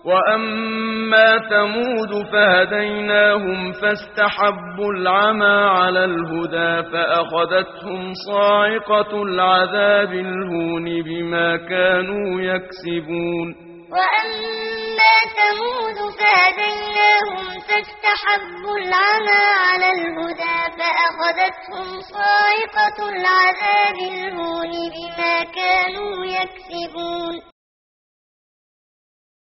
وأما ثمود فهديناهم فاستحبوا العمى على الهدى فأخذتهم صاعقة العذاب الهون بما كانوا يكسبون وأما ثمود فهديناهم فاستحبوا العمى على الهدى فأخذتهم صاعقة العذاب الهون بما كانوا يكسبون